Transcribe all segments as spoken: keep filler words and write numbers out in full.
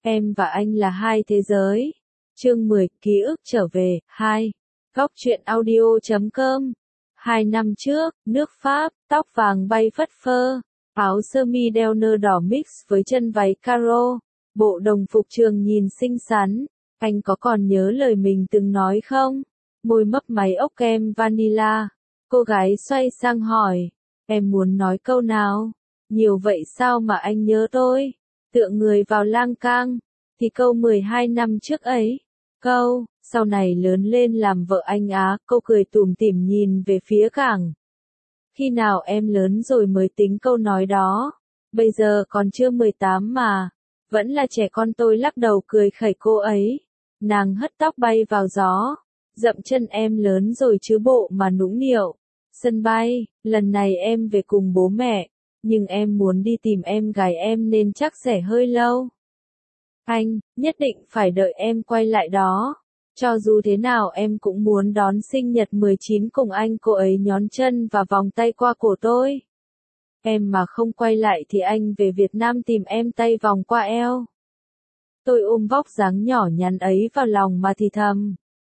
Em và anh là hai thế giới. Chương mười, ký ức trở về, hai. Góc truyện audio chấm com. Hai năm trước, nước Pháp, tóc vàng bay phất phơ, áo sơ mi đeo nơ đỏ mix với chân váy caro, bộ đồng phục trường nhìn xinh xắn. Anh có còn nhớ lời mình từng nói không? Môi mấp máy ốc kem vanilla. Cô gái xoay sang hỏi, em muốn nói câu nào? Nhiều vậy sao mà anh nhớ tôi? Tựa người vào lang cang. Thì câu mười hai năm trước ấy. Câu, sau này lớn lên làm vợ anh á, cô cười tủm tỉm nhìn về phía cảng. Khi nào em lớn rồi mới tính câu nói đó? Bây giờ còn chưa mười tám mà. Vẫn là trẻ con, tôi lắc đầu cười khẩy cô ấy. Nàng hất tóc bay vào gió. Dậm chân, em lớn rồi chứ bộ mà nũng nịu. Sân bay, lần này em về cùng bố mẹ. Nhưng em muốn đi tìm em gái em nên chắc sẽ hơi lâu. Anh, nhất định phải đợi em quay lại đó. Cho dù thế nào em cũng muốn đón sinh nhật mười chín cùng anh. Cô ấy nhón chân và vòng tay qua cổ tôi. Em mà không quay lại thì anh về Việt Nam tìm em, tay vòng qua eo. Tôi ôm vóc dáng nhỏ nhắn ấy vào lòng mà thì thầm.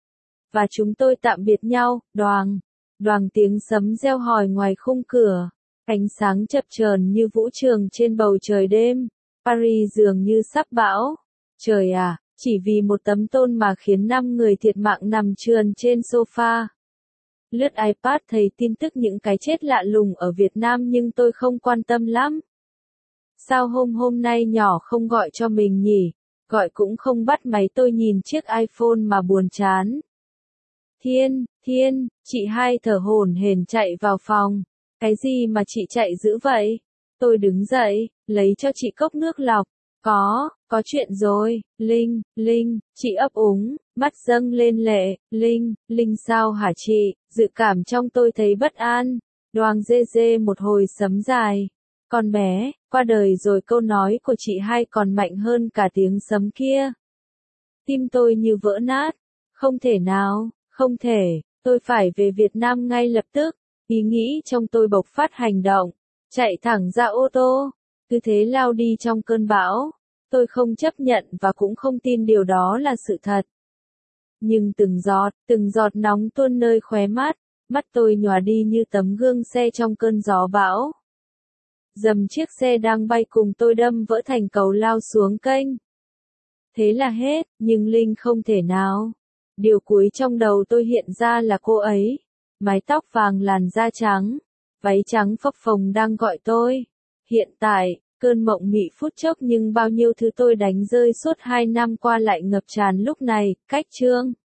Và chúng tôi tạm biệt nhau, đoàng. Đoàng, tiếng sấm reo hò ngoài khung cửa. Ánh sáng chập chờn như vũ trường trên bầu trời đêm. Paris dường như sắp bão. Trời à, chỉ vì một tấm tôn mà khiến năm người thiệt mạng nằm trườn trên sofa. Lướt iPad thấy tin tức những cái chết lạ lùng ở Việt Nam nhưng tôi không quan tâm lắm. Sao hôm hôm nay nhỏ không gọi cho mình nhỉ? Gọi cũng không bắt máy, tôi nhìn chiếc iPhone mà buồn chán. Thiên, Thiên, chị hai thở hổn hển chạy vào phòng. Cái gì mà chị chạy dữ vậy? Tôi đứng dậy, lấy cho chị cốc nước lọc. Có, có chuyện rồi, Linh, Linh, chị ấp úng, mắt dâng lên lệ. Linh, Linh sao hả chị? Dự cảm trong tôi thấy bất an. Đoàng dê dê một hồi sấm dài. Con bé, qua đời rồi. Câu nói của chị hai còn mạnh hơn cả tiếng sấm kia. Tim tôi như vỡ nát. Không thể nào, không thể, tôi phải về Việt Nam ngay lập tức. Ý nghĩ trong tôi bộc phát hành động. Chạy thẳng ra ô tô. Cứ thế lao đi trong cơn bão. Tôi không chấp nhận và cũng không tin điều đó là sự thật. Nhưng từng giọt, từng giọt nóng tuôn nơi khóe mắt. Mắt tôi nhòa đi như tấm gương xe trong cơn gió bão. Dầm, chiếc xe đang bay cùng tôi đâm vỡ thành cầu lao xuống kênh. Thế là hết, nhưng Linh không thể nào. Điều cuối trong đầu tôi hiện ra là cô ấy. Mái tóc vàng, làn da trắng, váy trắng phập phồng đang gọi tôi. Hiện tại, cơn mộng mị phút chốc nhưng bao nhiêu thứ tôi đánh rơi suốt hai năm qua lại ngập tràn lúc này. Cách chương